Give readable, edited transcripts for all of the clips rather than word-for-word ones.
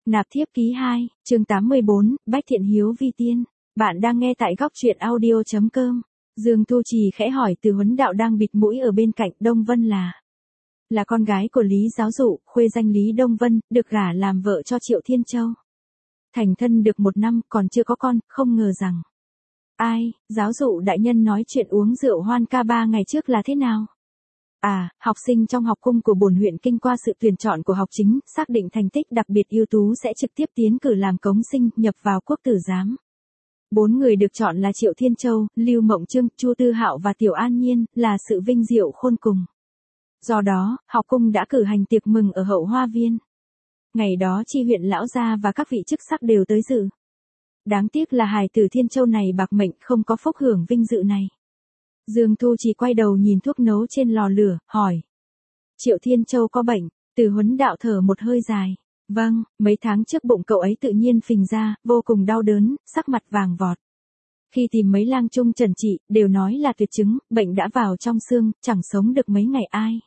Nạp thiếp ký 2, chương 84, Bách Thiện Hiếu vi tiên. Bạn đang nghe tại góc truyện audio.com. Dương Thu Trì khẽ hỏi Từ Huấn Đạo đang bịt mũi ở bên cạnh. Đông Vân là con gái của Lý Giáo Dụ, khuê danh Lý Đông Vân, được gả làm vợ cho Triệu Thiên Châu. Thành thân được 1 năm, còn chưa có con, không ngờ rằng. Ai, Giáo Dụ đại nhân nói chuyện uống rượu hoan ca 3 ngày trước là thế nào? À, học sinh trong học cung của bổn huyện kinh qua sự tuyển chọn của học chính, xác định thành tích đặc biệt ưu tú sẽ trực tiếp tiến cử làm cống sinh, nhập vào quốc tử giám. 4 người được chọn là Triệu Thiên Châu, Lưu Mộng Trương, Chu Tư Hạo và Tiểu An Nhiên, là sự vinh diệu khôn cùng. Do đó, học cung đã cử hành tiệc mừng ở Hậu Hoa Viên. Ngày đó chi huyện lão gia và các vị chức sắc đều tới dự. Đáng tiếc là hài tử Thiên Châu này bạc mệnh không có phúc hưởng vinh dự này. Dương Thu chỉ quay đầu nhìn thuốc nấu trên lò lửa, hỏi. Triệu Thiên Châu có bệnh? Từ Huấn Đạo thở một hơi dài. Vâng, mấy tháng trước bụng cậu ấy tự nhiên phình ra, vô cùng đau đớn, sắc mặt vàng vọt. Khi tìm mấy lang trung trần trị, đều nói là tuyệt chứng, bệnh đã vào trong xương, chẳng sống được mấy ngày ai.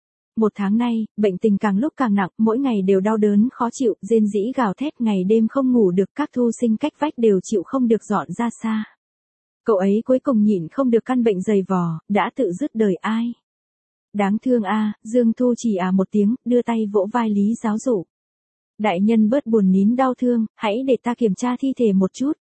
1 tháng nay, bệnh tình càng lúc càng nặng, mỗi ngày đều đau đớn khó chịu, rên rỉ gào thét, ngày đêm không ngủ được, các thu sinh cách vách đều chịu không được dọn ra xa. Cậu ấy cuối cùng nhịn không được căn bệnh dày vò, đã tự dứt đời ai. Đáng thương a, Dương Thu chỉ một tiếng, đưa tay vỗ vai Lý Giáo Dụ. Đại nhân bớt buồn nín đau thương, hãy để ta kiểm tra thi thể một chút.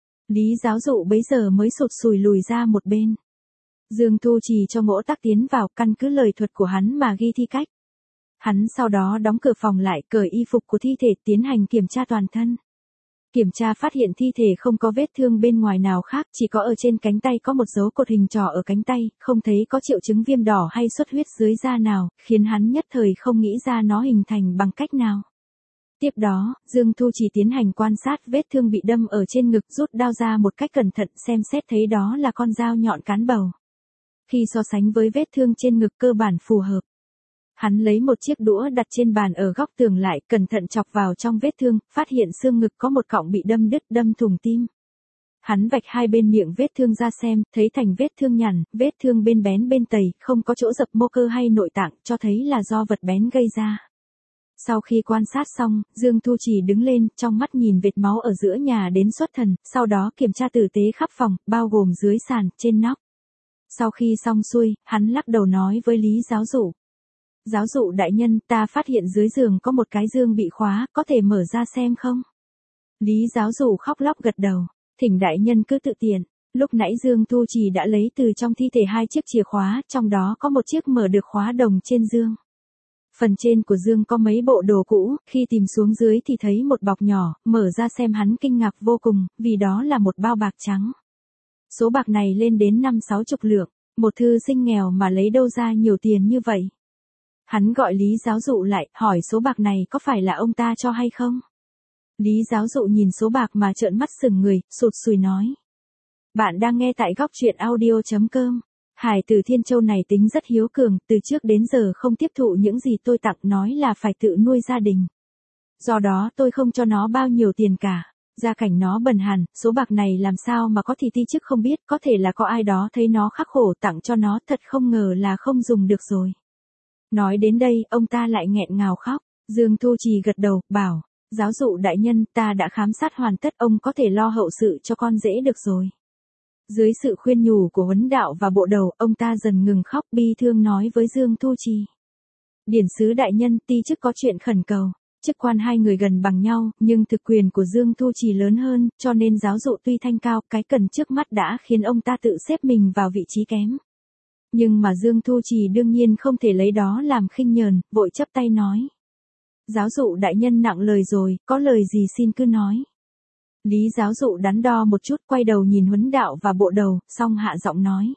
Lý Giáo Dụ bấy giờ mới sụt sùi lùi ra một bên. Dương Thu Trì cho Ngỗ Tắc tiến vào, căn cứ lời thuật của hắn mà ghi thi cách. Hắn sau đó đóng cửa phòng lại, cởi y phục của thi thể, tiến hành kiểm tra toàn thân. Kiểm tra phát hiện thi thể không có vết thương bên ngoài nào khác, chỉ có ở trên cánh tay có một dấu cột hình trỏ ở cánh tay, không thấy có triệu chứng viêm đỏ hay xuất huyết dưới da nào, khiến hắn nhất thời không nghĩ ra nó hình thành bằng cách nào. Tiếp đó, Dương Thu chỉ tiến hành quan sát vết thương bị đâm ở trên ngực, rút đao ra một cách cẩn thận, xem xét thấy đó là con dao nhọn cán bầu. Khi so sánh với vết thương trên ngực cơ bản phù hợp. Hắn lấy một chiếc đũa đặt trên bàn ở góc tường lại, cẩn thận chọc vào trong vết thương, phát hiện xương ngực có một cọng bị đâm đứt, đâm thủng tim. Hắn vạch hai bên miệng vết thương ra xem, thấy thành vết thương nhằn, vết thương bên bén bên tầy, không có chỗ dập mô cơ hay nội tạng, cho thấy là do vật bén gây ra. Sau khi quan sát xong, Dương Thu Trì đứng lên, trong mắt nhìn vệt máu ở giữa nhà đến xuất thần, sau đó kiểm tra tử tế khắp phòng, bao gồm dưới sàn, trên nóc. Sau khi xong xuôi, hắn lắc đầu nói với Lý Giáo Dụ. Giáo Dụ đại nhân, ta phát hiện dưới giường có một cái dương bị khóa, có thể mở ra xem không? Lý Giáo Dụ khóc lóc gật đầu. Thỉnh đại nhân cứ tự tiện. Lúc nãy Dương Thu Trì đã lấy từ trong thi thể 2 chiếc chìa khóa, trong đó có một chiếc mở được khóa đồng trên dương. Phần trên của dương có mấy bộ đồ cũ, khi tìm xuống dưới thì thấy một bọc nhỏ, mở ra xem hắn kinh ngạc vô cùng, vì đó là một bao bạc trắng. Số bạc này lên đến 50-60 lượng, một thư sinh nghèo mà lấy đâu ra nhiều tiền như vậy. Hắn gọi Lý Giáo Dụ lại, hỏi số bạc này có phải là ông ta cho hay không? Lý Giáo Dụ nhìn số bạc mà trợn mắt sừng người, sụt sùi nói. Bạn đang nghe tại góc truyện audio.com. Hải tử Thiên Châu này tính rất hiếu cường, từ trước đến giờ không tiếp thụ những gì tôi tặng, nói là phải tự nuôi gia đình. Do đó tôi không cho nó bao nhiêu tiền cả. Gia cảnh nó bần hàn, số bạc này làm sao mà có thì ti chức không biết, có thể là có ai đó thấy nó khắc khổ tặng cho nó, thật không ngờ là không dùng được rồi. Nói đến đây, ông ta lại nghẹn ngào khóc. Dương Thu Trì gật đầu, bảo, Giáo Dụ đại nhân, ta đã khám sát hoàn tất, ông có thể lo hậu sự cho con dễ được rồi. Dưới sự khuyên nhủ của Huấn Đạo và bộ đầu, ông ta dần ngừng khóc, bi thương nói với Dương Thu Trì. Điển sứ đại nhân, ti chức có chuyện khẩn cầu. Chức quan 2 người gần bằng nhau, nhưng thực quyền của Dương Thu Trì lớn hơn, cho nên Giáo Dụ tuy thanh cao, cái cần trước mắt đã khiến ông ta tự xếp mình vào vị trí kém. Nhưng mà Dương Thu Trì đương nhiên không thể lấy đó làm khinh nhờn, vội chắp tay nói. Giáo Dụ đại nhân nặng lời rồi, có lời gì xin cứ nói. Lý Giáo Dụ đắn đo một chút, quay đầu nhìn Huấn Đạo và bộ đầu, xong hạ giọng nói.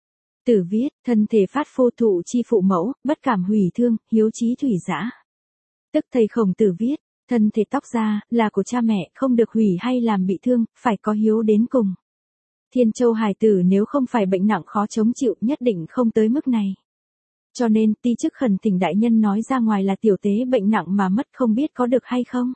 Tử viết, thân thể phát phô thụ chi phụ mẫu, bất cảm hủy thương, hiếu chí thủy dã. Tức thầy Khổng Tử viết, thân thể tóc da, là của cha mẹ, không được hủy hay làm bị thương, phải có hiếu đến cùng. Thiên Châu hài tử nếu không phải bệnh nặng khó chống chịu, nhất định không tới mức này. Cho nên, ti chức khẩn thỉnh đại nhân nói ra ngoài là tiểu tế bệnh nặng mà mất không biết có được hay không.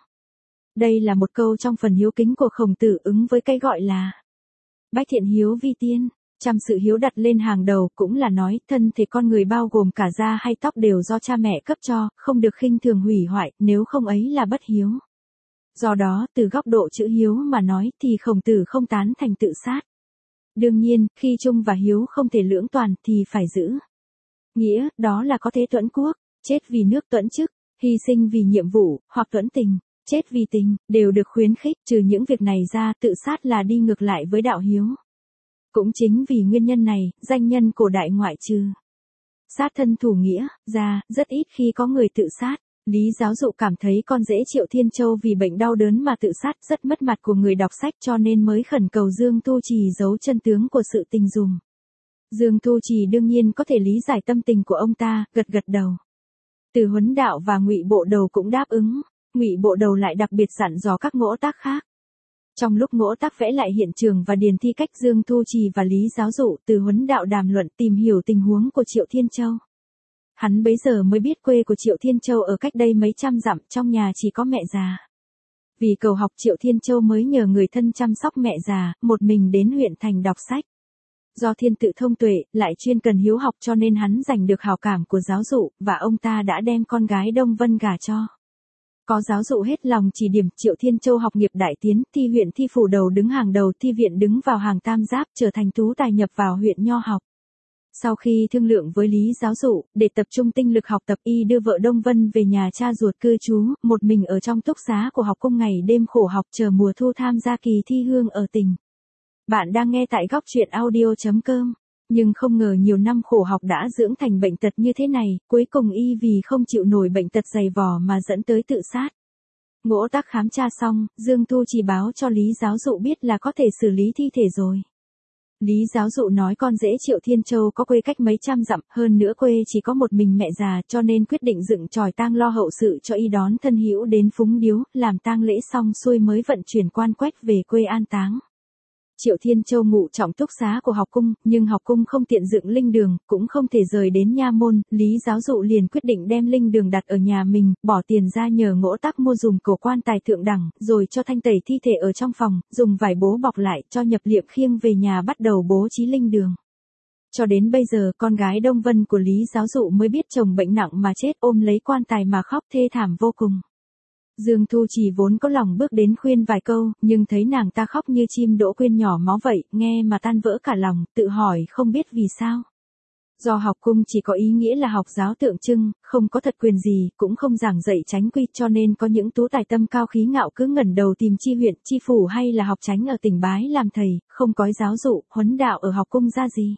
Đây là một câu trong phần hiếu kính của Khổng Tử ứng với cái gọi là Bách Thiện Hiếu vi tiên. Chăm sự hiếu đặt lên hàng đầu cũng là nói thân thể con người bao gồm cả da hay tóc đều do cha mẹ cấp cho, không được khinh thường hủy hoại, nếu không ấy là bất hiếu. Do đó, từ góc độ chữ hiếu mà nói thì Khổng Tử không tán thành tự sát. Đương nhiên, khi trung và hiếu không thể lưỡng toàn thì phải giữ nghĩa, đó là có thế tuẫn quốc, chết vì nước tuẫn chức, hy sinh vì nhiệm vụ, hoặc tuẫn tình, chết vì tình, đều được khuyến khích. Trừ những việc này ra, tự sát là đi ngược lại với đạo hiếu. Cũng chính vì nguyên nhân này, danh nhân cổ đại ngoại trừ sát thân thủ nghĩa ra, rất ít khi có người tự sát. Lý Giáo Dụ cảm thấy con rể Triệu Thiên Châu vì bệnh đau đớn mà tự sát rất mất mặt của người đọc sách, cho nên mới khẩn cầu Dương Tu Trì giấu chân tướng của sự tình dùm. Dương Tu Trì đương nhiên có thể lý giải tâm tình của ông ta, gật gật đầu. Từ Huấn Đạo và Ngụy Bộ Đầu cũng đáp ứng. Ngụy Bộ Đầu lại đặc biệt dặn dò các Ngỗ Tác khác. Trong lúc Ngỗ Tác vẽ lại hiện trường và điền thi cách Dương Tu Trì và Lý Giáo Dụ, Từ Huấn Đạo đàm luận tìm hiểu tình huống của Triệu Thiên Châu. Hắn bấy giờ mới biết quê của Triệu Thiên Châu ở cách đây mấy trăm dặm, trong nhà chỉ có mẹ già. Vì cầu học, Triệu Thiên Châu mới nhờ người thân chăm sóc mẹ già, một mình đến huyện thành đọc sách. Do thiên tự thông tuệ, lại chuyên cần hiếu học cho nên hắn giành được hảo cảm của Giáo Dụ, và ông ta đã đem con gái Đông Vân gả cho. Có Giáo Dụ hết lòng chỉ điểm, Triệu Thiên Châu học nghiệp đại tiến, thi huyện thi phủ đầu đứng hàng đầu, thi viện đứng vào hàng tam giáp, trở thành tú tài nhập vào huyện nho học. Sau khi thương lượng với Lý Giáo Dụ, để tập trung tinh lực học tập, y đưa vợ Đông Vân về nhà cha ruột cư trú, một mình ở trong túc xá của học cung ngày đêm khổ học chờ mùa thu tham gia kỳ thi hương ở tỉnh. Bạn đang nghe tại góc truyện audio.com. Nhưng không ngờ nhiều năm khổ học đã dưỡng thành bệnh tật như thế này, cuối cùng y vì không chịu nổi bệnh tật dày vò mà dẫn tới tự sát. Ngỗ Tác khám tra xong, Dương Tu Trì báo cho Lý Giáo Dụ biết là có thể xử lý thi thể rồi. Lý Giáo Dụ nói con rể Triệu Thiên Châu có quê cách mấy trăm dặm, hơn nữa quê chỉ có một mình mẹ già, cho nên quyết định dựng chòi tang lo hậu sự cho y đón thân hữu đến phúng điếu, làm tang lễ xong xuôi mới vận chuyển quan quách về quê an táng. Triệu Thiên Châu ngụ trọng túc xá của học cung, nhưng học cung không tiện dựng linh đường, cũng không thể rời đến nha môn, Lý Giáo Dụ liền quyết định đem linh đường đặt ở nhà mình, bỏ tiền ra nhờ Ngỗ Tác mua dùng cổ quan tài thượng đẳng, rồi cho thanh tẩy thi thể ở trong phòng, dùng vải bố bọc lại, cho nhập liệm khiêng về nhà bắt đầu bố trí linh đường. Cho đến bây giờ, con gái Đông Vân của Lý Giáo Dụ mới biết chồng bệnh nặng mà chết, ôm lấy quan tài mà khóc thê thảm vô cùng. Dương Tu Trì vốn có lòng bước đến khuyên vài câu, nhưng thấy nàng ta khóc như chim đỗ quyên nhỏ máu vậy, nghe mà tan vỡ cả lòng, tự hỏi không biết vì sao. Do học cung chỉ có ý nghĩa là học giáo tượng trưng, không có thật quyền gì, cũng không giảng dạy chánh quy, cho nên có những tú tài tâm cao khí ngạo cứ ngẩng đầu tìm chi huyện, chi phủ hay là học chánh ở tỉnh Bái làm thầy, không có Giáo Dụ, Huấn Đạo ở học cung ra gì.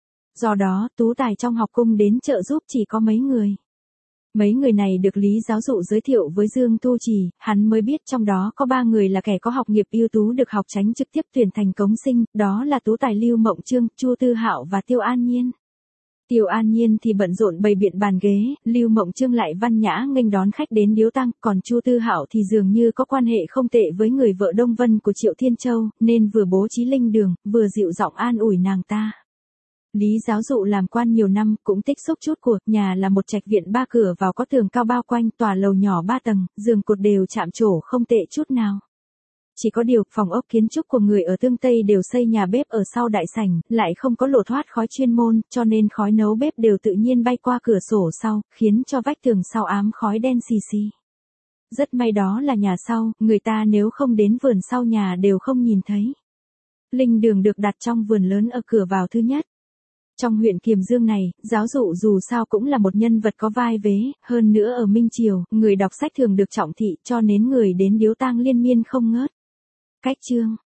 Do đó, tú tài trong học cung đến trợ giúp chỉ có mấy người. Mấy người này được Lý Giáo Dụ giới thiệu với Dương Tu Trì, hắn mới biết trong đó có 3 người là kẻ có học nghiệp ưu tú được học chánh trực tiếp tuyển thành cống sinh, đó là tú tài Lưu Mộng Chương, Chu Tư Hạo và Tiêu An Nhiên. Tiêu An Nhiên thì bận rộn bày biện bàn ghế, Lưu Mộng Chương lại văn nhã nghênh đón khách đến điếu tang, còn Chu Tư Hạo thì dường như có quan hệ không tệ với người vợ Đông Vân của Triệu Thiên Châu, nên vừa bố trí linh đường, vừa dịu giọng an ủi nàng ta. Lý Giáo Dụ làm quan nhiều năm, cũng tích xúc chút của, nhà là một trạch viện 3 cửa vào có tường cao bao quanh, tòa lầu nhỏ 3 tầng, giường cột đều chạm trổ không tệ chút nào. Chỉ có điều, phòng ốc kiến trúc của người ở Tương Tây đều xây nhà bếp ở sau đại sảnh, lại không có lỗ thoát khói chuyên môn, cho nên khói nấu bếp đều tự nhiên bay qua cửa sổ sau, khiến cho vách tường sau ám khói đen xì xì. Rất may đó là nhà sau, người ta nếu không đến vườn sau nhà đều không nhìn thấy. Linh đường được đặt trong vườn lớn ở cửa vào thứ nhất. Trong huyện Kiềm Dương này, Giáo Dụ dù sao cũng là một nhân vật có vai vế, hơn nữa ở Minh Triều, người đọc sách thường được trọng thị, cho nên người đến điếu tang liên miên không ngớt. Cách chương